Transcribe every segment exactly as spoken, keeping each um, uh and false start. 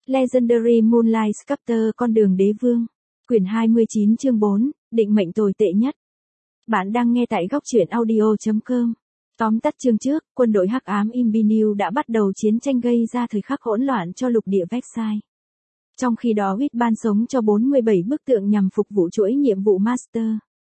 Legendary Moonlight Sculptor Con đường đế vương. Quyển hai mươi chín chương bốn, định mệnh tồi tệ nhất. Bạn đang nghe tại góc truyện audio chấm com. Tóm tắt chương trước, quân đội hắc ám Imbinew đã bắt đầu chiến tranh gây ra thời khắc hỗn loạn cho lục địa Vexai. Trong khi đó Huyết ban sống cho bốn mươi bảy bức tượng nhằm phục vụ chuỗi nhiệm vụ Master.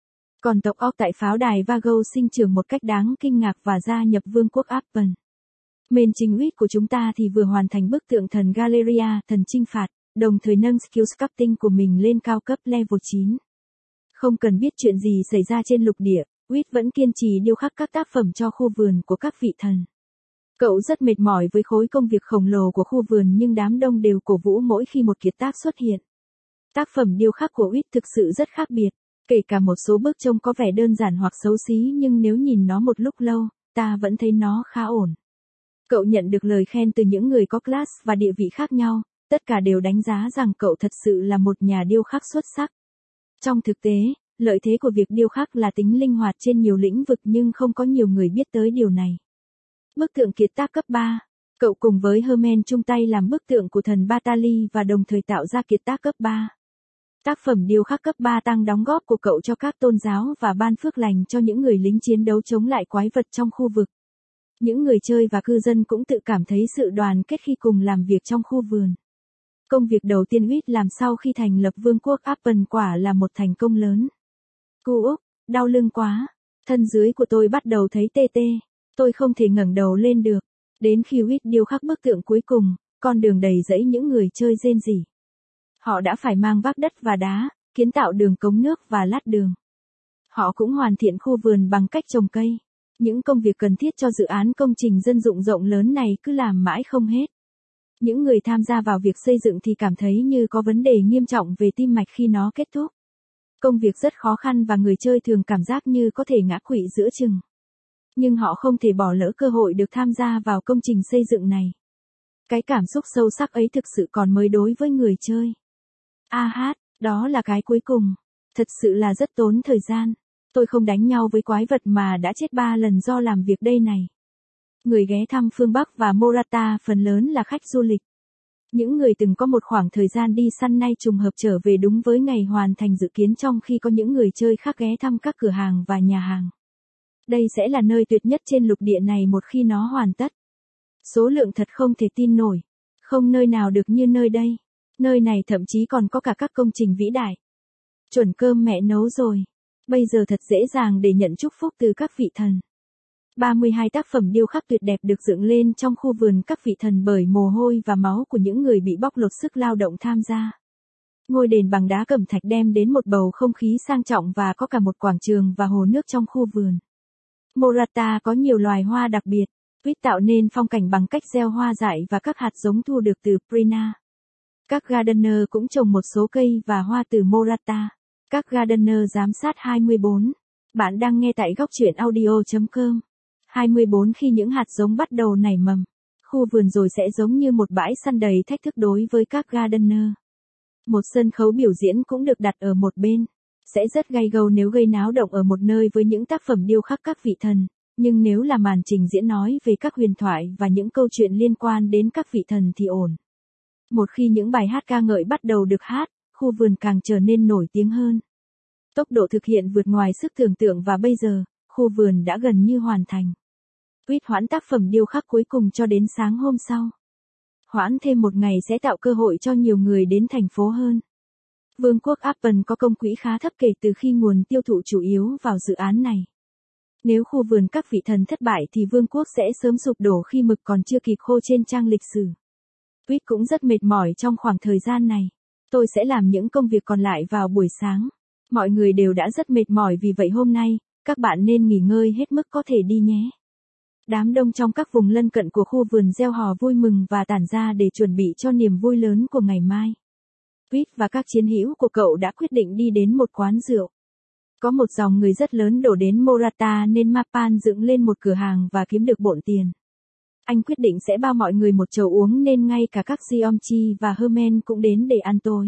Còn tộc Orc tại pháo đài Vago sinh trưởng một cách đáng kinh ngạc và gia nhập vương quốc Appen. Mền trình Huyết của chúng ta thì vừa hoàn thành bức tượng thần Galeria, thần chinh phạt, đồng thời nâng skill sculpting của mình lên cao cấp level chín. Không cần biết chuyện gì xảy ra trên lục địa, Huyết vẫn kiên trì điêu khắc các tác phẩm cho khu vườn của các vị thần. Cậu rất mệt mỏi với khối công việc khổng lồ của khu vườn nhưng đám đông đều cổ vũ mỗi khi một kiệt tác xuất hiện. Tác phẩm điêu khắc của Huyết thực sự rất khác biệt, kể cả một số bước trông có vẻ đơn giản hoặc xấu xí nhưng nếu nhìn nó một lúc lâu, ta vẫn thấy nó khá ổn. Cậu nhận được lời khen từ những người có class và địa vị khác nhau, tất cả đều đánh giá rằng cậu thật sự là một nhà điêu khắc xuất sắc. Trong thực tế, lợi thế của việc điêu khắc là tính linh hoạt trên nhiều lĩnh vực nhưng không có nhiều người biết tới điều này. Bức tượng kiệt tác cấp ba. Cậu cùng với Hermen chung tay làm bức tượng của thần Batali và đồng thời tạo ra kiệt tác cấp ba. Tác phẩm điêu khắc cấp ba tăng đóng góp của cậu cho các tôn giáo và ban phước lành cho những người lính chiến đấu chống lại quái vật trong khu vực. Những người chơi và cư dân cũng tự cảm thấy sự đoàn kết khi cùng làm việc trong khu vườn. Công việc đầu tiên Huyết làm sau khi thành lập vương quốc Appen quả là một thành công lớn. Cu Úc, đau lưng quá. Thân dưới của tôi bắt đầu thấy tê tê. Tôi không thể ngẩng đầu lên được. Đến khi Huyết điêu khắc bức tượng cuối cùng, con đường đầy rẫy những người chơi rên rỉ. Họ đã phải mang vác đất và đá, kiến tạo đường cống nước và lát đường. Họ cũng hoàn thiện khu vườn bằng cách trồng cây. Những công việc cần thiết cho dự án công trình dân dụng rộng lớn này cứ làm mãi không hết. Những người tham gia vào việc xây dựng thì cảm thấy như có vấn đề nghiêm trọng về tim mạch khi nó kết thúc. Công việc rất khó khăn và người chơi thường cảm giác như có thể ngã quỵ giữa chừng. Nhưng họ không thể bỏ lỡ cơ hội được tham gia vào công trình xây dựng này. Cái cảm xúc sâu sắc ấy thực sự còn mới đối với người chơi. A hát, đó là cái cuối cùng. Thật sự là rất tốn thời gian. Tôi không đánh nhau với quái vật mà đã chết ba lần do làm việc đây này. Người ghé thăm phương Bắc và Morata phần lớn là khách du lịch. Những người từng có một khoảng thời gian đi săn nay trùng hợp trở về đúng với ngày hoàn thành dự kiến trong khi có những người chơi khác ghé thăm các cửa hàng và nhà hàng. Đây sẽ là nơi tuyệt nhất trên lục địa này một khi nó hoàn tất. Số lượng thật không thể tin nổi. Không nơi nào được như nơi đây. Nơi này thậm chí còn có cả các công trình vĩ đại. Chuẩn cơm mẹ nấu rồi. Bây giờ thật dễ dàng để nhận chúc phúc từ các vị thần. ba mươi hai tác phẩm điêu khắc tuyệt đẹp được dựng lên trong khu vườn các vị thần bởi mồ hôi và máu của những người bị bóc lột sức lao động tham gia. Ngôi đền bằng đá cẩm thạch đem đến một bầu không khí sang trọng và có cả một quảng trường và hồ nước trong khu vườn. Morata có nhiều loài hoa đặc biệt, Huyết tạo nên phong cảnh bằng cách gieo hoa dại và các hạt giống thu được từ Prina. Các gardener cũng trồng một số cây và hoa từ Morata. Các gardener giám sát hai mươi bốn. Bạn đang nghe tại góc truyện audio chấm com. hai mươi bốn Khi những hạt giống bắt đầu nảy mầm, khu vườn rồi sẽ giống như một bãi săn đầy thách thức đối với các gardener. Một sân khấu biểu diễn cũng được đặt ở một bên. Sẽ rất gay gâu nếu gây náo động ở một nơi với những tác phẩm điêu khắc các vị thần, nhưng nếu là màn trình diễn nói về các huyền thoại và những câu chuyện liên quan đến các vị thần thì ổn. Một khi những bài hát ca ngợi bắt đầu được hát, khu vườn càng trở nên nổi tiếng hơn. Tốc độ thực hiện vượt ngoài sức tưởng tượng và bây giờ, khu vườn đã gần như hoàn thành. Huyết hoãn tác phẩm điêu khắc cuối cùng cho đến sáng hôm sau. Hoãn thêm một ngày sẽ tạo cơ hội cho nhiều người đến thành phố hơn. Vương quốc Appen có công quỹ khá thấp kể từ khi nguồn tiêu thụ chủ yếu vào dự án này. Nếu khu vườn các vị thần thất bại thì vương quốc sẽ sớm sụp đổ khi mực còn chưa kịp khô trên trang lịch sử. Huyết cũng rất mệt mỏi trong khoảng thời gian này. Tôi sẽ làm những công việc còn lại vào buổi sáng. Mọi người đều đã rất mệt mỏi vì vậy hôm nay, các bạn nên nghỉ ngơi hết mức có thể đi nhé. Đám đông trong các vùng lân cận của khu vườn reo hò vui mừng và tản ra để chuẩn bị cho niềm vui lớn của ngày mai. Huyết và các chiến hữu của cậu đã quyết định đi đến một quán rượu. Có một dòng người rất lớn đổ đến Morata nên Mapan dựng lên một cửa hàng và kiếm được bộn tiền. Anh quyết định sẽ bao mọi người một chầu uống nên ngay cả các Giomchi và Hermen cũng đến để ăn tối.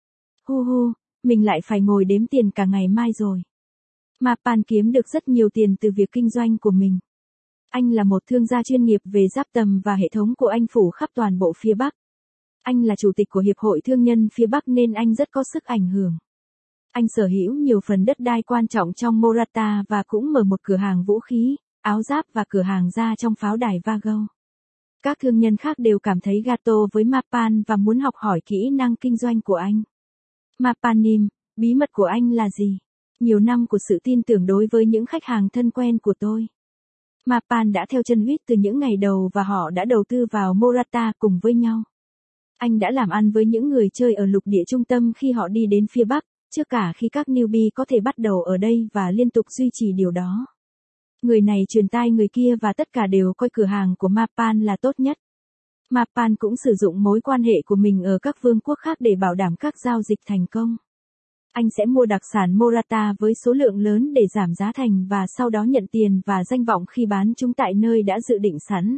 Hu hu, mình lại phải ngồi đếm tiền cả ngày mai rồi. Mapan kiếm được rất nhiều tiền từ việc kinh doanh của mình. Anh là một thương gia chuyên nghiệp về giáp tầm và hệ thống của anh phủ khắp toàn bộ phía Bắc. Anh là chủ tịch của Hiệp hội Thương nhân phía Bắc nên anh rất có sức ảnh hưởng. Anh sở hữu nhiều phần đất đai quan trọng trong Morata và cũng mở một cửa hàng vũ khí, áo giáp và cửa hàng da trong pháo đài Vago. Các thương nhân khác đều cảm thấy gato với Mapan và muốn học hỏi kỹ năng kinh doanh của anh. Mapanim, bí mật của anh là gì? Nhiều năm của sự tin tưởng đối với những khách hàng thân quen của tôi. Mapan đã theo chân Huyết từ những ngày đầu và họ đã đầu tư vào Morata cùng với nhau. Anh đã làm ăn với những người chơi ở lục địa trung tâm khi họ đi đến phía Bắc, trước cả khi các newbie có thể bắt đầu ở đây và liên tục duy trì điều đó. Người này truyền tai người kia và tất cả đều coi cửa hàng của Mapan là tốt nhất. Mapan cũng sử dụng mối quan hệ của mình ở các vương quốc khác để bảo đảm các giao dịch thành công. Anh sẽ mua đặc sản Morata với số lượng lớn để giảm giá thành và sau đó nhận tiền và danh vọng khi bán chúng tại nơi đã dự định sẵn.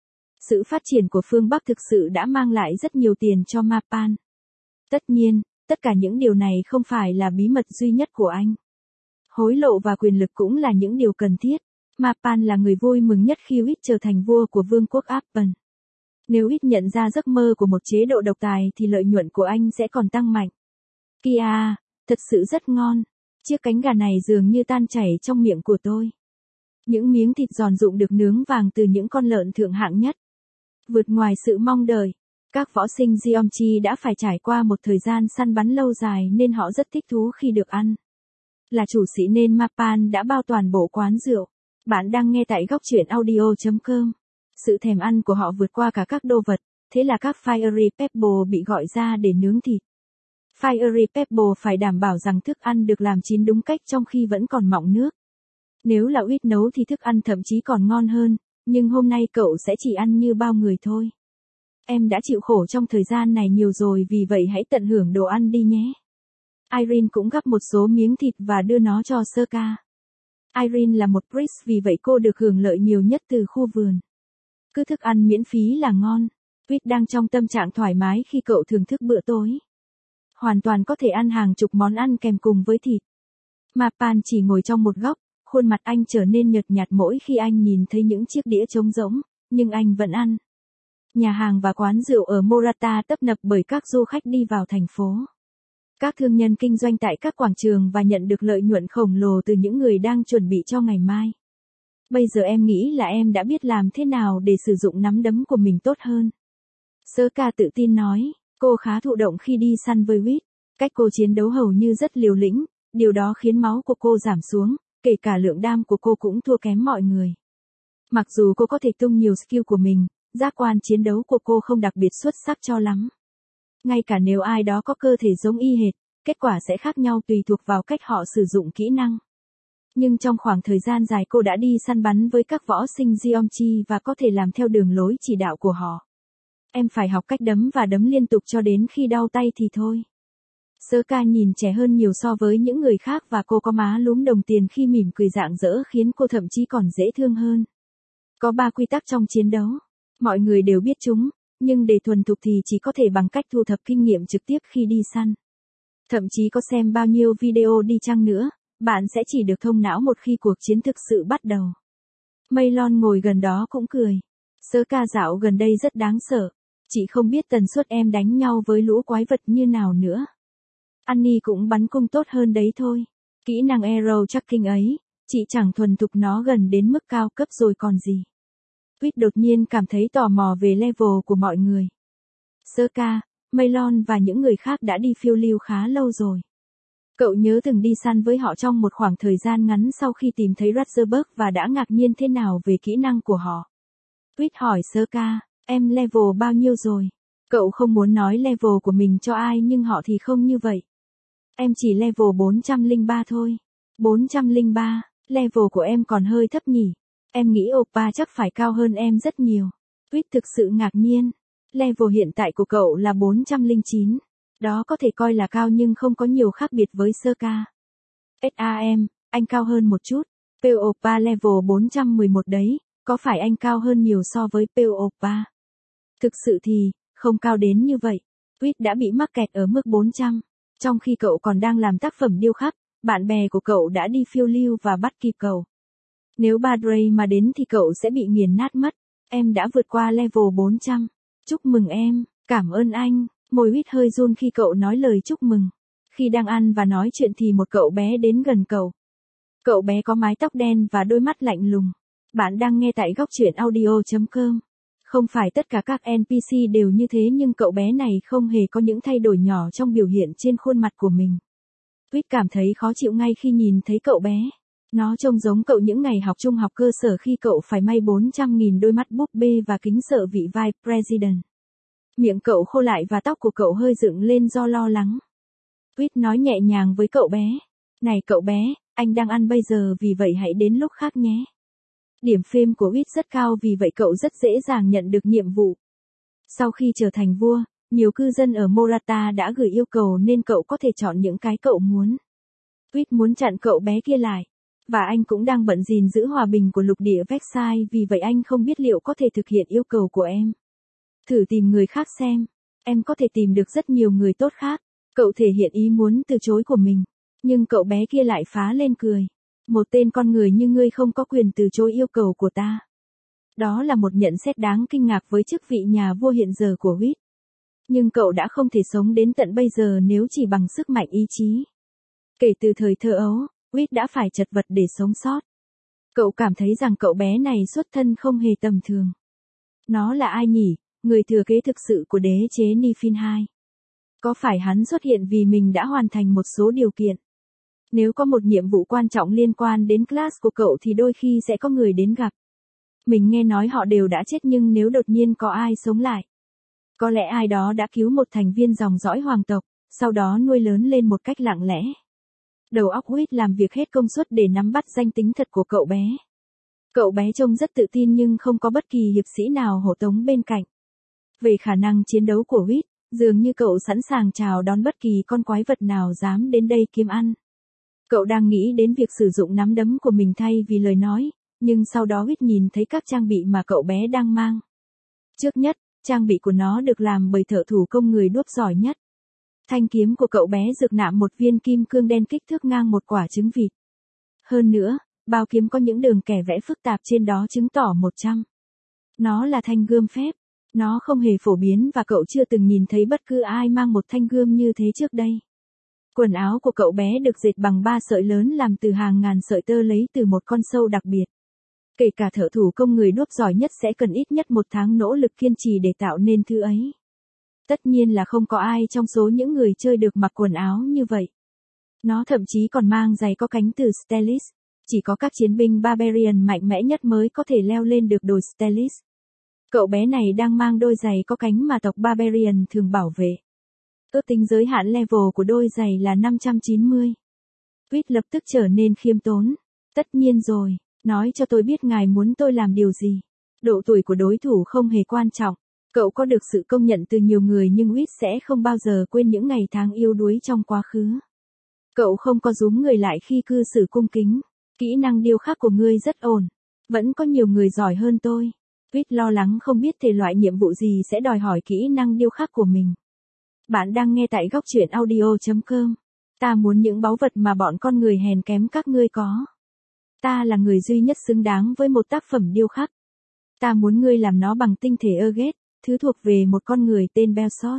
Sự phát triển của phương Bắc thực sự đã mang lại rất nhiều tiền cho Mapan. Tất nhiên, tất cả những điều này không phải là bí mật duy nhất của anh. Hối lộ và quyền lực cũng là những điều cần thiết. Mapan là người vui mừng nhất khi Huyết trở thành vua của vương quốc Appen. Nếu Huyết nhận ra giấc mơ của một chế độ độc tài thì lợi nhuận của anh sẽ còn tăng mạnh. Kia, thật sự rất ngon. Chiếc cánh gà này dường như tan chảy trong miệng của tôi. Những miếng thịt giòn rụm được nướng vàng từ những con lợn thượng hạng nhất. Vượt ngoài sự mong đợi, các võ sinh Giomchi đã phải trải qua một thời gian săn bắn lâu dài nên họ rất thích thú khi được ăn. Là chủ sĩ nên Mapan đã bao toàn bộ quán rượu. Bạn đang nghe tại góc truyện audio chấm com. Sự thèm ăn của họ vượt qua cả các đô vật, thế là các Fiery Pebble bị gọi ra để nướng thịt. Fiery Pebble phải đảm bảo rằng thức ăn được làm chín đúng cách trong khi vẫn còn mọng nước. Nếu là Huyết nấu thì thức ăn thậm chí còn ngon hơn, nhưng hôm nay cậu sẽ chỉ ăn như bao người thôi. Em đã chịu khổ trong thời gian này nhiều rồi vì vậy hãy tận hưởng đồ ăn đi nhé. Irene cũng gắp một số miếng thịt và đưa nó cho Serka. Irene là một priest vì vậy cô được hưởng lợi nhiều nhất từ khu vườn. Cứ thức ăn miễn phí là ngon. Huyết đang trong tâm trạng thoải mái khi cậu thưởng thức bữa tối. Hoàn toàn có thể ăn hàng chục món ăn kèm cùng với thịt. Mapan chỉ ngồi trong một góc, khuôn mặt anh trở nên nhợt nhạt mỗi khi anh nhìn thấy những chiếc đĩa trống rỗng, nhưng anh vẫn ăn. Nhà hàng và quán rượu ở Morata tấp nập bởi các du khách đi vào thành phố. Các thương nhân kinh doanh tại các quảng trường và nhận được lợi nhuận khổng lồ từ những người đang chuẩn bị cho ngày mai. Bây giờ em nghĩ là em đã biết làm thế nào để sử dụng nắm đấm của mình tốt hơn. Serka tự tin nói, cô khá thụ động khi đi săn với Huyết. Cách cô chiến đấu hầu như rất liều lĩnh, điều đó khiến máu của cô giảm xuống, kể cả lượng đam của cô cũng thua kém mọi người. Mặc dù cô có thể tung nhiều skill của mình, giác quan chiến đấu của cô không đặc biệt xuất sắc cho lắm. Ngay cả nếu ai đó có cơ thể giống y hệt, kết quả sẽ khác nhau tùy thuộc vào cách họ sử dụng kỹ năng. Nhưng trong khoảng thời gian dài cô đã đi săn bắn với các võ sinh Giomchi và có thể làm theo đường lối chỉ đạo của họ. Em phải học cách đấm và đấm liên tục cho đến khi đau tay thì thôi. Serka nhìn trẻ hơn nhiều so với những người khác và cô có má lúm đồng tiền khi mỉm cười rạng rỡ khiến cô thậm chí còn dễ thương hơn. Có ba quy tắc trong chiến đấu. Mọi người đều biết chúng, nhưng để thuần thục thì chỉ có thể bằng cách thu thập kinh nghiệm trực tiếp khi đi săn. Thậm chí có xem bao nhiêu video đi chăng nữa, bạn sẽ chỉ được thông não một khi cuộc chiến thực sự bắt đầu. Maylon ngồi gần đó cũng cười. Serka dạo gần đây rất đáng sợ. Chị không biết tần suất em đánh nhau với lũ quái vật như nào nữa. Annie cũng bắn cung tốt hơn đấy thôi. Kỹ năng arrow tracking ấy, chị chẳng thuần thục nó gần đến mức cao cấp rồi còn gì. Huyết đột nhiên cảm thấy tò mò về level của mọi người. Serka, Maylon và những người khác đã đi phiêu lưu khá lâu rồi. Cậu nhớ từng đi săn với họ trong một khoảng thời gian ngắn sau khi tìm thấy Ratzeburg và đã ngạc nhiên thế nào về kỹ năng của họ. Huyết hỏi Serka, em level bao nhiêu rồi? Cậu không muốn nói level của mình cho ai nhưng họ thì không như vậy. Em chỉ level bốn trăm lẻ ba thôi. bốn trăm lẻ ba, level của em còn hơi thấp nhỉ? Em nghĩ Oppa chắc phải cao hơn em rất nhiều. Huyết thực sự ngạc nhiên. Level hiện tại của cậu là bốn trăm lẻ chín. Đó có thể coi là cao nhưng không có nhiều khác biệt với Serka. Sam, anh cao hơn một chút. Pale Oppa level bốn trăm mười một đấy, có phải anh cao hơn nhiều so với Pale Oppa? Thực sự thì, không cao đến như vậy. Huyết đã bị mắc kẹt ở mức bốn trăm. Trong khi cậu còn đang làm tác phẩm điêu khắc, bạn bè của cậu đã đi phiêu lưu và bắt kịp cậu. Nếu Badray mà đến thì cậu sẽ bị nghiền nát mất. Em đã vượt qua level bốn trăm. Chúc mừng em. Cảm ơn anh, môi Huyết hơi run khi cậu nói lời chúc mừng. Khi đang ăn và nói chuyện thì một cậu bé đến gần cậu. Cậu bé có mái tóc đen và đôi mắt lạnh lùng. Bạn đang nghe tại góc truyện audio chấm com. Không phải tất cả các en pê xê đều như thế nhưng cậu bé này không hề có những thay đổi nhỏ trong biểu hiện trên khuôn mặt của mình. Huyết cảm thấy khó chịu ngay khi nhìn thấy cậu bé. Nó trông giống cậu những ngày học trung học cơ sở khi cậu phải may bốn trăm nghìn đôi mắt búp bê và kính sợ vị vai President. Miệng cậu khô lại và tóc của cậu hơi dựng lên do lo lắng. Huyết nói nhẹ nhàng với cậu bé. Này cậu bé, anh đang ăn bây giờ vì vậy hãy đến lúc khác nhé. Điểm phêm của Huyết rất cao vì vậy cậu rất dễ dàng nhận được nhiệm vụ. Sau khi trở thành vua, nhiều cư dân ở Morata đã gửi yêu cầu nên cậu có thể chọn những cái cậu muốn. Huyết muốn chặn cậu bé kia lại. Và anh cũng đang bận gìn giữ hòa bình của lục địa Versailles vì vậy anh không biết liệu có thể thực hiện yêu cầu của em. Thử tìm người khác xem. Em có thể tìm được rất nhiều người tốt khác. Cậu thể hiện ý muốn từ chối của mình. Nhưng cậu bé kia lại phá lên cười. Một tên con người như ngươi không có quyền từ chối yêu cầu của ta. Đó là một nhận xét đáng kinh ngạc với chức vị nhà vua hiện giờ của Huyết. Nhưng cậu đã không thể sống đến tận bây giờ nếu chỉ bằng sức mạnh ý chí. Kể từ thời thơ ấu, Huyết đã phải chật vật để sống sót. Cậu cảm thấy rằng cậu bé này xuất thân không hề tầm thường. Nó là ai nhỉ, người thừa kế thực sự của đế chế Nifin hai? Có phải hắn xuất hiện vì mình đã hoàn thành một số điều kiện? Nếu có một nhiệm vụ quan trọng liên quan đến class của cậu thì đôi khi sẽ có người đến gặp. Mình nghe nói họ đều đã chết nhưng nếu đột nhiên có ai sống lại. Có lẽ ai đó đã cứu một thành viên dòng dõi hoàng tộc, sau đó nuôi lớn lên một cách lặng lẽ. Đầu óc Huyết làm việc hết công suất để nắm bắt danh tính thật của cậu bé. Cậu bé trông rất tự tin nhưng không có bất kỳ hiệp sĩ nào hộ tống bên cạnh. Về khả năng chiến đấu của Huyết, dường như cậu sẵn sàng chào đón bất kỳ con quái vật nào dám đến đây kiếm ăn. Cậu đang nghĩ đến việc sử dụng nắm đấm của mình thay vì lời nói, nhưng sau đó Huyết nhìn thấy các trang bị mà cậu bé đang mang. Trước nhất, trang bị của nó được làm bởi thợ thủ công người đúc giỏi nhất. Thanh kiếm của cậu bé rực nạm một viên kim cương đen kích thước ngang một quả trứng vịt. Hơn nữa, bao kiếm có những đường kẻ vẽ phức tạp trên đó chứng tỏ một trăm. Nó là thanh gươm phép. Nó không hề phổ biến và cậu chưa từng nhìn thấy bất cứ ai mang một thanh gươm như thế trước đây. Quần áo của cậu bé được dệt bằng ba sợi lớn làm từ hàng ngàn sợi tơ lấy từ một con sâu đặc biệt. Kể cả thợ thủ công người đúc giỏi nhất sẽ cần ít nhất một tháng nỗ lực kiên trì để tạo nên thứ ấy. Tất nhiên là không có ai trong số những người chơi được mặc quần áo như vậy. Nó thậm chí còn mang giày có cánh từ Stelis. Chỉ có các chiến binh Barbarian mạnh mẽ nhất mới có thể leo lên được đồi Stelis. Cậu bé này đang mang đôi giày có cánh mà tộc Barbarian thường bảo vệ. Ước tính giới hạn level của đôi giày là năm trăm chín mươi. Huyết lập tức trở nên khiêm tốn. Tất nhiên rồi, nói cho tôi biết ngài muốn tôi làm điều gì. Độ tuổi của đối thủ không hề quan trọng. Cậu có được sự công nhận từ nhiều người nhưng Huyết sẽ không bao giờ quên những ngày tháng yếu đuối trong quá khứ. Cậu không có rúm người lại khi cư xử cung kính. Kỹ năng điêu khắc của ngươi rất ổn. Vẫn có nhiều người giỏi hơn tôi. Huyết lo lắng không biết thể loại nhiệm vụ gì sẽ đòi hỏi kỹ năng điêu khắc của mình. Bạn đang nghe tại góc truyện audio chấm com. Ta muốn những báu vật mà bọn con người hèn kém các ngươi có. Ta là người duy nhất xứng đáng với một tác phẩm điêu khắc. Ta muốn ngươi làm nó bằng tinh thể erget, thứ thuộc về một con người tên Belsos.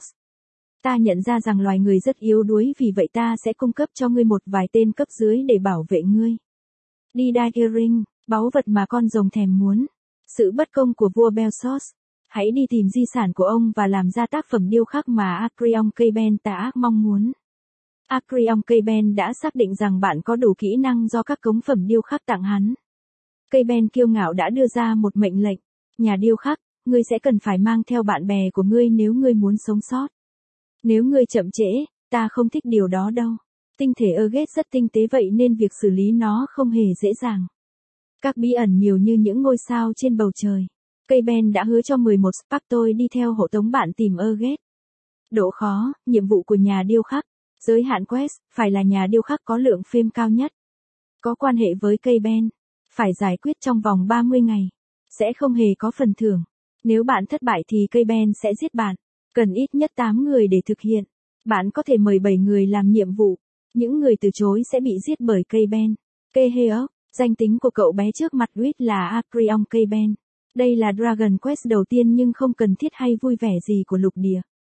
Ta nhận ra rằng loài người rất yếu đuối vì vậy ta sẽ cung cấp cho ngươi một vài tên cấp dưới để bảo vệ ngươi. Đi Earring, báu vật mà con rồng thèm muốn. Sự bất công của vua Belsos. Hãy đi tìm di sản của ông và làm ra tác phẩm điêu khắc mà Acreon Caben tà ác mong muốn. Acreon Caben đã xác định rằng bạn có đủ kỹ năng do các cống phẩm điêu khắc tặng hắn. Caben kiêu ngạo đã đưa ra một mệnh lệnh. Nhà điêu khắc, ngươi sẽ cần phải mang theo bạn bè của ngươi nếu ngươi muốn sống sót. Nếu ngươi chậm trễ, ta không thích điều đó đâu. Tinh thể erget rất tinh tế vậy nên việc xử lý nó không hề dễ dàng. Các bí ẩn nhiều như những ngôi sao trên bầu trời. Caben đã hứa cho mười một Spartoi đi theo hộ tống bạn tìm erget. Độ khó, nhiệm vụ của nhà điêu khắc. Giới hạn quest, phải là nhà điêu khắc có lượng phêm cao nhất. Có quan hệ với Caben. Phải giải quyết trong vòng ba mươi ngày. Sẽ không hề có phần thưởng. Nếu bạn thất bại thì Caben sẽ giết bạn. Cần ít nhất tám người để thực hiện. Bạn có thể mời bảy người làm nhiệm vụ. Những người từ chối sẽ bị giết bởi Caben. Keheok, danh tính của cậu bé trước mặt Huyết là Acreon Caben. Đây là Dragon Quest đầu tiên nhưng không cần thiết hay vui vẻ gì của lục địa.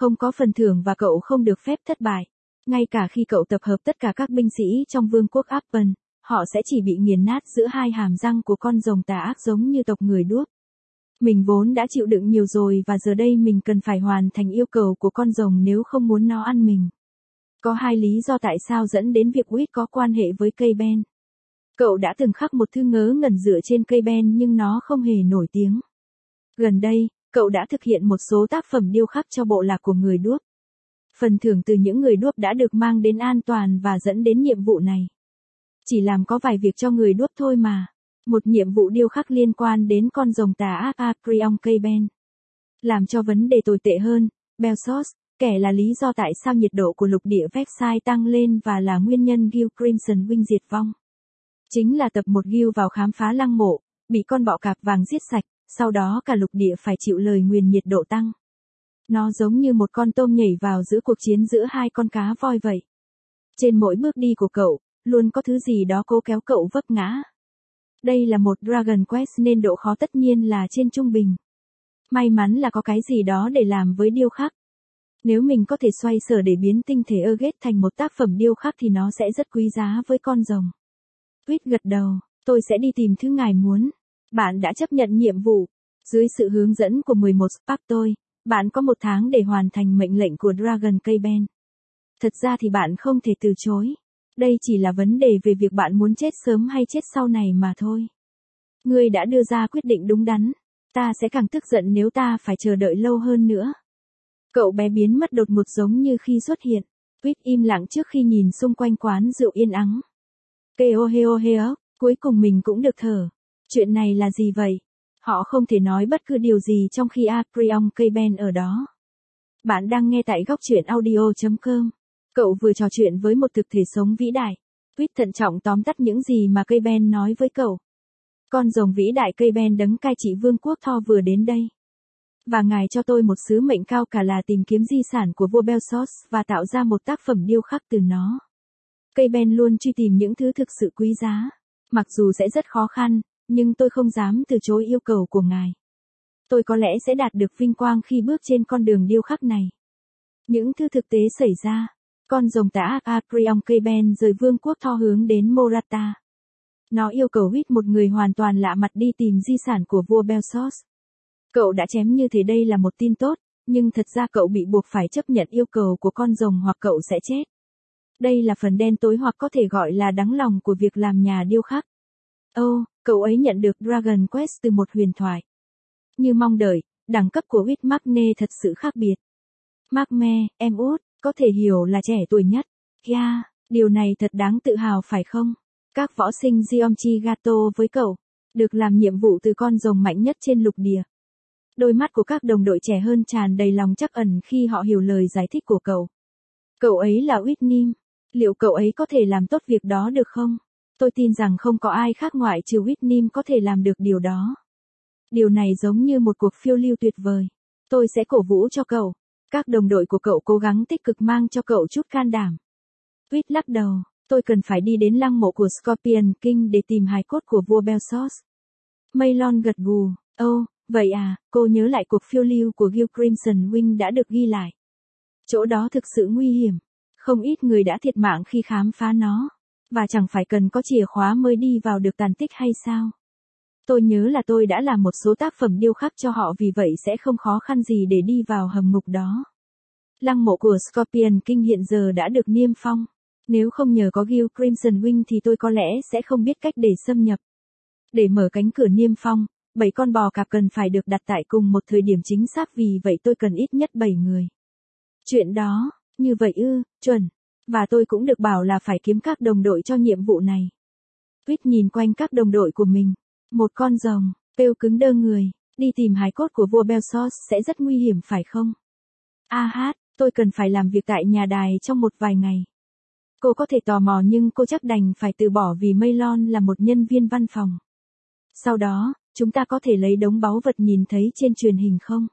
Không có phần thưởng và cậu không được phép thất bại. Ngay cả khi cậu tập hợp tất cả các binh sĩ trong vương quốc Appen, họ sẽ chỉ bị nghiền nát giữa hai hàm răng của con rồng tà ác giống như tộc người đuốc. Mình vốn đã chịu đựng nhiều rồi và giờ đây mình cần phải hoàn thành yêu cầu của con rồng nếu không muốn nó ăn mình. Có hai lý do tại sao dẫn đến việc Wit có quan hệ với cây ben. Cậu đã từng khắc một thư ngớ ngẩn dựa trên cây ben nhưng nó không hề nổi tiếng. Gần đây, cậu đã thực hiện một số tác phẩm điêu khắc cho bộ lạc của người đuốc. Phần thưởng từ những người đuốc đã được mang đến an toàn và dẫn đến nhiệm vụ này. Chỉ làm có vài việc cho người đuốc thôi mà. Một nhiệm vụ điêu khắc liên quan đến con rồng tà ác Acrion cây ben. Làm cho vấn đề tồi tệ hơn, Belsos, kẻ là lý do tại sao nhiệt độ của lục địa Vexai tăng lên và là nguyên nhân Gil Crimson Wing diệt vong. Chính là tập một Gil vào khám phá lăng mộ, bị con bọ cạp vàng giết sạch, sau đó cả lục địa phải chịu lời nguyền nhiệt độ tăng. Nó giống như một con tôm nhảy vào giữa cuộc chiến giữa hai con cá voi vậy. Trên mỗi bước đi của cậu, luôn có thứ gì đó cố kéo cậu vấp ngã. Đây là một Dragon Quest nên độ khó tất nhiên là trên trung bình. May mắn là có cái gì đó để làm với điêu khắc. Nếu mình có thể xoay sở để biến tinh thể Erget thành một tác phẩm điêu khắc thì nó sẽ rất quý giá với con rồng. Tuyết gật đầu, tôi sẽ đi tìm thứ ngài muốn. Bạn đã chấp nhận nhiệm vụ. Dưới sự hướng dẫn của mười một Spark tôi, bạn có một tháng để hoàn thành mệnh lệnh của Dragon cây ben. Thật ra thì bạn không thể từ chối. Đây chỉ là vấn đề về việc bạn muốn chết sớm hay chết sau này mà thôi. Ngươi đã đưa ra quyết định đúng đắn. Ta sẽ càng tức giận nếu ta phải chờ đợi lâu hơn nữa. Cậu bé biến mất đột ngột giống như khi xuất hiện. Tuyết im lặng trước khi nhìn xung quanh quán rượu yên ắng. Keo heo heo, cuối cùng mình cũng được thở. Chuyện này là gì vậy? Họ không thể nói bất cứ điều gì trong khi Acrion cây ben ở đó. Bạn đang nghe tại góc truyện audio chấm com. Cậu vừa trò chuyện với một thực thể sống vĩ đại. Tuyết thận trọng tóm tắt những gì mà cây ben nói với cậu. Con rồng vĩ đại cây ben đấng cai trị vương quốc Thor vừa đến đây. Và ngài cho tôi một sứ mệnh cao cả là tìm kiếm di sản của vua Belsos và tạo ra một tác phẩm điêu khắc từ nó. Cây ben luôn truy tìm những thứ thực sự quý giá. Mặc dù sẽ rất khó khăn, nhưng tôi không dám từ chối yêu cầu của ngài. Tôi có lẽ sẽ đạt được vinh quang khi bước trên con đường điêu khắc này. Những thứ thực tế xảy ra. Con rồng tà ác Acrion cây ben rời vương quốc Thor hướng đến Morata. Nó yêu cầu Wit một người hoàn toàn lạ mặt đi tìm di sản của vua Belsos. Cậu đã chém như thế đây là một tin tốt, nhưng thật ra cậu bị buộc phải chấp nhận yêu cầu của con rồng hoặc cậu sẽ chết. Đây là phần đen tối hoặc có thể gọi là đắng lòng của việc làm nhà điêu khắc. Ô, oh, cậu ấy nhận được Dragon Quest từ một huyền thoại. Như mong đợi, đẳng cấp của Wit Magne thật sự khác biệt. Magme, em út, có thể hiểu là trẻ tuổi nhất. Yeah, điều này thật đáng tự hào phải không? Các võ sinh Giomchi Gato với cậu, được làm nhiệm vụ từ con rồng mạnh nhất trên lục địa. Đôi mắt của các đồng đội trẻ hơn tràn đầy lòng trắc ẩn khi họ hiểu lời giải thích của cậu. Cậu ấy là Whitnim. Liệu cậu ấy có thể làm tốt việc đó được không? Tôi tin rằng không có ai khác ngoại trừ Whitnim có thể làm được điều đó. Điều này giống như một cuộc phiêu lưu tuyệt vời. Tôi sẽ cổ vũ cho cậu. Các đồng đội của cậu cố gắng tích cực mang cho cậu chút can đảm. Whit lắc đầu. Tôi cần phải đi đến lăng mộ của Scorpion King để tìm hài cốt của vua Belsos. Maylon gật gù. Ô, oh, vậy à, cô nhớ lại cuộc phiêu lưu của Gil Crimson Wing đã được ghi lại. Chỗ đó thực sự nguy hiểm. Không ít người đã thiệt mạng khi khám phá nó. Và chẳng phải cần có chìa khóa mới đi vào được tàn tích hay sao? Tôi nhớ là tôi đã làm một số tác phẩm điêu khắc cho họ vì vậy sẽ không khó khăn gì để đi vào hầm ngục đó. Lăng mộ của Scorpion King hiện giờ đã được niêm phong. Nếu không nhờ có Gil Crimson Wing thì tôi có lẽ sẽ không biết cách để xâm nhập. Để mở cánh cửa niêm phong, bảy con bò cạp cần phải được đặt tại cùng một thời điểm chính xác vì vậy tôi cần ít nhất bảy người. Chuyện đó, như vậy ư, chuẩn. Và tôi cũng được bảo là phải kiếm các đồng đội cho nhiệm vụ này. Tuyết nhìn quanh các đồng đội của mình. Một con rồng, kêu cứng đơ người, đi tìm hài cốt của vua Belsos sẽ rất nguy hiểm phải không? A hát, tôi cần phải làm việc tại nhà đài trong một vài ngày. Cô có thể tò mò nhưng cô chắc đành phải từ bỏ vì Maylon là một nhân viên văn phòng. Sau đó, chúng ta có thể lấy đống báu vật nhìn thấy trên truyền hình không?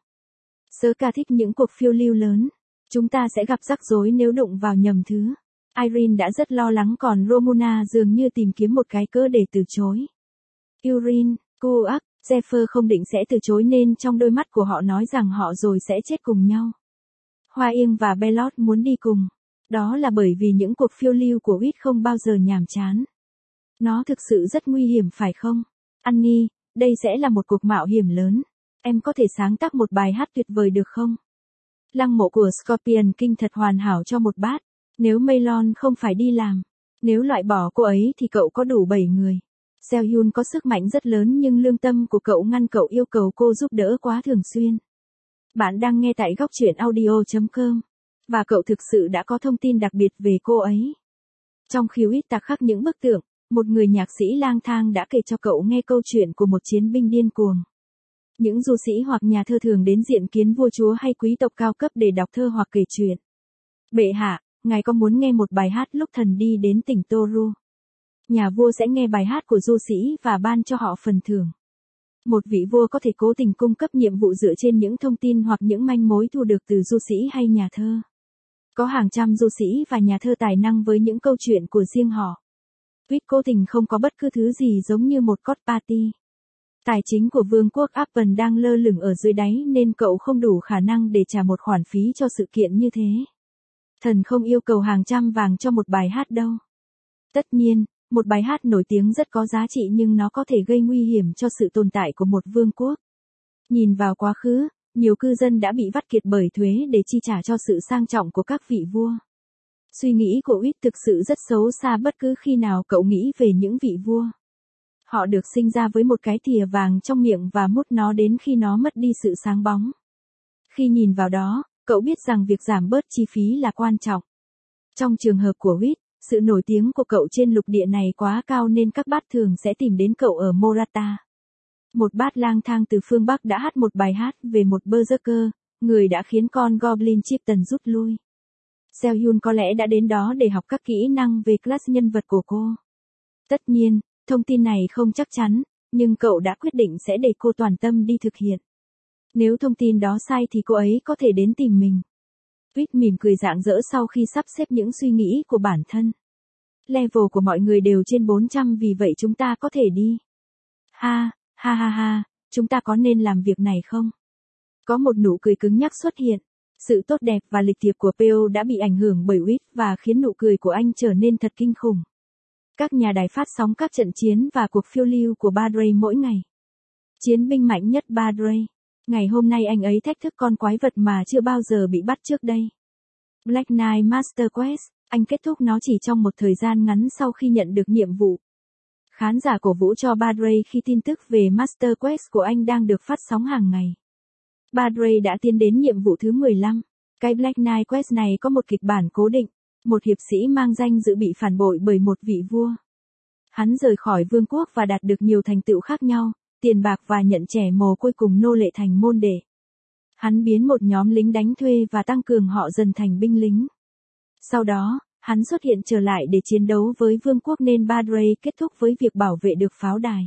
Sớ ca thích những cuộc phiêu lưu lớn. Chúng ta sẽ gặp rắc rối nếu đụng vào nhầm thứ. Irene đã rất lo lắng còn Romuna dường như tìm kiếm một cái cớ để từ chối. Urine, Kuak, Zephyr không định sẽ từ chối nên trong đôi mắt của họ nói rằng họ rồi sẽ chết cùng nhau. Hoa Yên và Bellot muốn đi cùng. Đó là bởi vì những cuộc phiêu lưu của Wit không bao giờ nhàm chán. Nó thực sự rất nguy hiểm phải không? Annie, đây sẽ là một cuộc mạo hiểm lớn. Em có thể sáng tác một bài hát tuyệt vời được không? Lăng mộ của Scorpion King thật hoàn hảo cho một bát. Nếu Melon không phải đi làm, nếu loại bỏ cô ấy thì cậu có đủ bảy người. Seo-hyun có sức mạnh rất lớn nhưng lương tâm của cậu ngăn cậu yêu cầu cô giúp đỡ quá thường xuyên. Bạn đang nghe tại góc truyện audio chấm com. Và cậu thực sự đã có thông tin đặc biệt về cô ấy. Trong khi Wit tạc khắc những bức tượng, một người nhạc sĩ lang thang đã kể cho cậu nghe câu chuyện của một chiến binh điên cuồng. Những du sĩ hoặc nhà thơ thường đến diện kiến vua chúa hay quý tộc cao cấp để đọc thơ hoặc kể chuyện. Bệ hạ, ngài có muốn nghe một bài hát lúc thần đi đến tỉnh Toru? Nhà vua sẽ nghe bài hát của du sĩ và ban cho họ phần thưởng. Một vị vua có thể cố tình cung cấp nhiệm vụ dựa trên những thông tin hoặc những manh mối thu được từ du sĩ hay nhà thơ. Có hàng trăm du sĩ và nhà thơ tài năng với những câu chuyện của riêng họ. Wit cố tình không có bất cứ thứ gì giống như một cốt party. Tài chính của vương quốc Apple đang lơ lửng ở dưới đáy nên cậu không đủ khả năng để trả một khoản phí cho sự kiện như thế. Thần không yêu cầu hàng trăm vàng cho một bài hát đâu. Tất nhiên, một bài hát nổi tiếng rất có giá trị nhưng nó có thể gây nguy hiểm cho sự tồn tại của một vương quốc. Nhìn vào quá khứ, nhiều cư dân đã bị vắt kiệt bởi thuế để chi trả cho sự sang trọng của các vị vua. Suy nghĩ của Wit thực sự rất xấu xa bất cứ khi nào cậu nghĩ về những vị vua. Họ được sinh ra với một cái thìa vàng trong miệng và mút nó đến khi nó mất đi sự sáng bóng. Khi nhìn vào đó, cậu biết rằng việc giảm bớt chi phí là quan trọng. Trong trường hợp của Wit, sự nổi tiếng của cậu trên lục địa này quá cao nên các bát thường sẽ tìm đến cậu ở Morata. Một bát lang thang từ phương Bắc đã hát một bài hát về một berserker, người đã khiến con Goblin Chieftain rút lui. Seo-hyun có lẽ đã đến đó để học các kỹ năng về class nhân vật của cô. Tất nhiên, thông tin này không chắc chắn, nhưng cậu đã quyết định sẽ để cô toàn tâm đi thực hiện. Nếu thông tin đó sai thì cô ấy có thể đến tìm mình. Wit mỉm cười rạng rỡ sau khi sắp xếp những suy nghĩ của bản thân. Level của mọi người đều trên bốn trăm vì vậy chúng ta có thể đi. Ha, ha ha ha, chúng ta có nên làm việc này không? Có một nụ cười cứng nhắc xuất hiện. Sự tốt đẹp và lịch thiệp của pê ô đã bị ảnh hưởng bởi Wit và khiến nụ cười của anh trở nên thật kinh khủng. Các nhà đài phát sóng các trận chiến và cuộc phiêu lưu của Badray mỗi ngày. Chiến binh mạnh nhất Badray. Ngày hôm nay anh ấy thách thức con quái vật mà chưa bao giờ bị bắt trước đây. Black Knight Master Quest, anh kết thúc nó chỉ trong một thời gian ngắn sau khi nhận được nhiệm vụ. Khán giả cổ vũ cho Badray khi tin tức về Master Quest của anh đang được phát sóng hàng ngày. Badray đã tiến đến nhiệm vụ thứ mười lăm. Cái Black Knight Quest này có một kịch bản cố định. Một hiệp sĩ mang danh dự bị phản bội bởi một vị vua. Hắn rời khỏi vương quốc và đạt được nhiều thành tựu khác nhau, tiền bạc và nhận trẻ mồ côi cùng nô lệ thành môn đệ. Hắn biến một nhóm lính đánh thuê và tăng cường họ dần thành binh lính. Sau đó, hắn xuất hiện trở lại để chiến đấu với vương quốc nên Badray kết thúc với việc bảo vệ được pháo đài.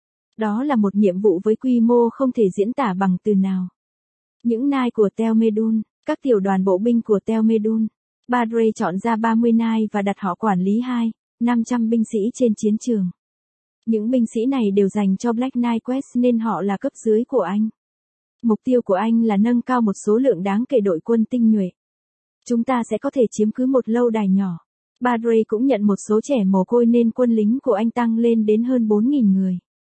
Đó là một nhiệm vụ với quy mô không thể diễn tả bằng từ nào. Những nai của Telmedun, các tiểu đoàn bộ binh của Telmedun. Badray chọn ra ba mươi nai và đặt họ quản lý hai, năm trăm binh sĩ trên chiến trường. Những binh sĩ này đều dành cho Black Knight Quest nên họ là cấp dưới của anh. Mục tiêu của anh là nâng cao một số lượng đáng kể đội quân tinh nhuệ. Chúng ta sẽ có thể chiếm cứ một lâu đài nhỏ. Badray cũng nhận một số trẻ mồ côi nên quân lính của anh tăng lên đến hơn bốn nghìn người.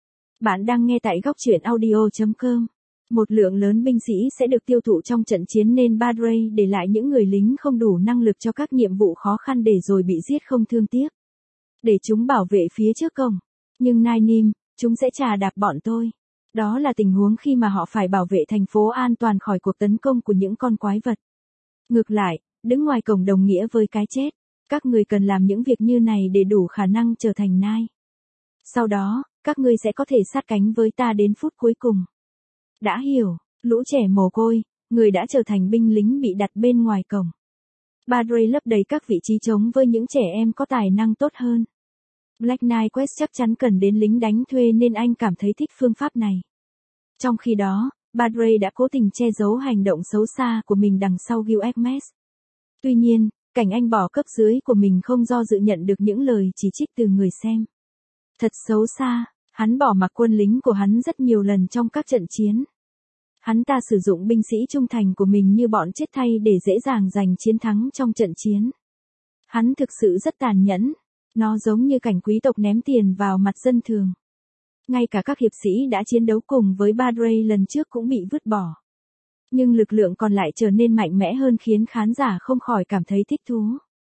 Bạn đang nghe tại góc truyện audio chấm com. Một lượng lớn binh sĩ sẽ được tiêu thụ trong trận chiến nên Badray để lại những người lính không đủ năng lực cho các nhiệm vụ khó khăn để rồi bị giết không thương tiếc. Để chúng bảo vệ phía trước cổng. Nhưng Nainim, chúng sẽ chà đạp bọn tôi. Đó là tình huống khi mà họ phải bảo vệ thành phố an toàn khỏi cuộc tấn công của những con quái vật. Ngược lại, đứng ngoài cổng đồng nghĩa với cái chết. Các người cần làm những việc như này để đủ khả năng trở thành Nai. Sau đó, các ngươi sẽ có thể sát cánh với ta đến phút cuối cùng. Đã hiểu, lũ trẻ mồ côi, người đã trở thành binh lính bị đặt bên ngoài cổng. Badray lấp đầy các vị trí trống với những trẻ em có tài năng tốt hơn. Black Knight Quest chắc chắn cần đến lính đánh thuê nên anh cảm thấy thích phương pháp này. Trong khi đó, Badray đã cố tình che giấu hành động xấu xa của mình đằng sau Gilgamesh. Tuy nhiên, cảnh anh bỏ cấp dưới của mình không do dự nhận được những lời chỉ trích từ người xem. Thật xấu xa, hắn bỏ mặc quân lính của hắn rất nhiều lần trong các trận chiến. Hắn ta sử dụng binh sĩ trung thành của mình như bọn chết thay để dễ dàng giành chiến thắng trong trận chiến. Hắn thực sự rất tàn nhẫn. Nó giống như cảnh quý tộc ném tiền vào mặt dân thường. Ngay cả các hiệp sĩ đã chiến đấu cùng với Badray lần trước cũng bị vứt bỏ. Nhưng lực lượng còn lại trở nên mạnh mẽ hơn khiến khán giả không khỏi cảm thấy thích thú.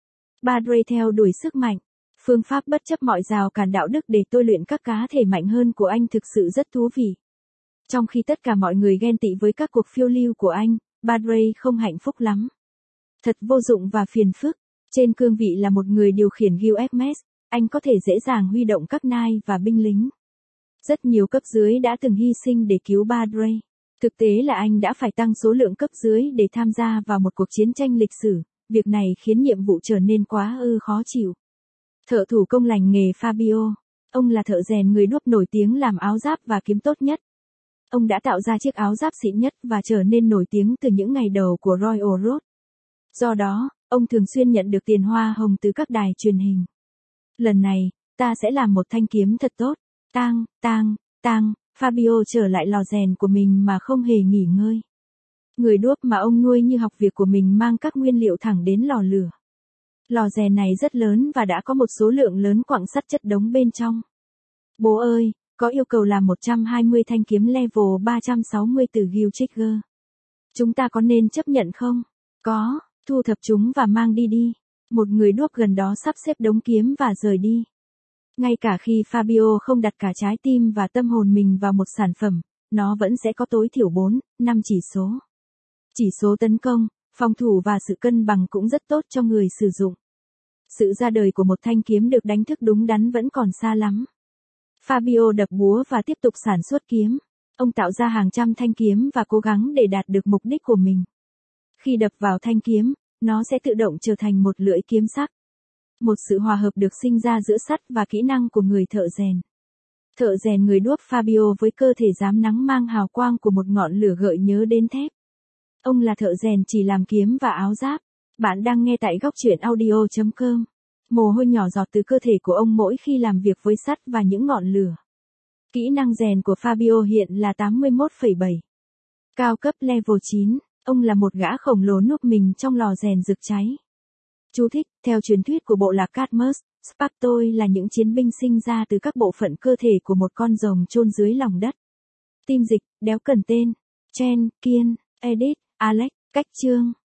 Badray theo đuổi sức mạnh. Phương pháp bất chấp mọi rào cản đạo đức để tôi luyện các cá thể mạnh hơn của anh thực sự rất thú vị. Trong khi tất cả mọi người ghen tị với các cuộc phiêu lưu của anh, Badray không hạnh phúc lắm. Thật vô dụng và phiền phức. Trên cương vị là một người điều khiển Gilgamesh, anh có thể dễ dàng huy động các nai và binh lính. Rất nhiều cấp dưới đã từng hy sinh để cứu Badray. Thực tế là anh đã phải tăng số lượng cấp dưới để tham gia vào một cuộc chiến tranh lịch sử, việc này khiến nhiệm vụ trở nên quá ư khó chịu. Thợ thủ công lành nghề Fabio. Ông là thợ rèn người đuốc nổi tiếng làm áo giáp và kiếm tốt nhất. Ông đã tạo ra chiếc áo giáp xịn nhất và trở nên nổi tiếng từ những ngày đầu của Royal Road. Do đó, ông thường xuyên nhận được tiền hoa hồng từ các đài truyền hình. Lần này, ta sẽ làm một thanh kiếm thật tốt. Tang, tang, tang, Fabio trở lại lò rèn của mình mà không hề nghỉ ngơi. Người đuốc mà ông nuôi như học việc của mình mang các nguyên liệu thẳng đến lò lửa. Lò rèn này rất lớn và đã có một số lượng lớn quặng sắt chất đống bên trong. Bố ơi, có yêu cầu làm một trăm hai mươi thanh kiếm level ba trăm sáu mươi từ Gil Trigger. Chúng ta có nên chấp nhận không? Có, thu thập chúng và mang đi đi. Một người đuốc gần đó sắp xếp đống kiếm và rời đi. Ngay cả khi Fabio không đặt cả trái tim và tâm hồn mình vào một sản phẩm, nó vẫn sẽ có tối thiểu bốn, năm chỉ số. Chỉ số tấn công, phòng thủ và sự cân bằng cũng rất tốt cho người sử dụng. Sự ra đời của một thanh kiếm được đánh thức đúng đắn vẫn còn xa lắm. Fabio đập búa và tiếp tục sản xuất kiếm. Ông tạo ra hàng trăm thanh kiếm và cố gắng để đạt được mục đích của mình. Khi đập vào thanh kiếm, nó sẽ tự động trở thành một lưỡi kiếm sắc. Một sự hòa hợp được sinh ra giữa sắt và kỹ năng của người thợ rèn. Thợ rèn người đuốc Fabio với cơ thể rám nắng mang hào quang của một ngọn lửa gợi nhớ đến thép. Ông là thợ rèn chỉ làm kiếm và áo giáp. Bạn đang nghe tại góc truyện audio chấm com. Mồ hôi nhỏ giọt từ cơ thể của ông mỗi khi làm việc với sắt và những ngọn lửa. Kỹ năng rèn của Fabio hiện là tám mươi mốt phẩy bảy. Cao cấp level chín, ông là một gã khổng lồ núp mình trong lò rèn rực cháy. Chú thích, theo truyền thuyết của bộ lạc Cadmus, Spartoi là những chiến binh sinh ra từ các bộ phận cơ thể của một con rồng chôn dưới lòng đất. Tim dịch, đéo cần tên. Chen, Kiên, Edit, Alex, cách chương.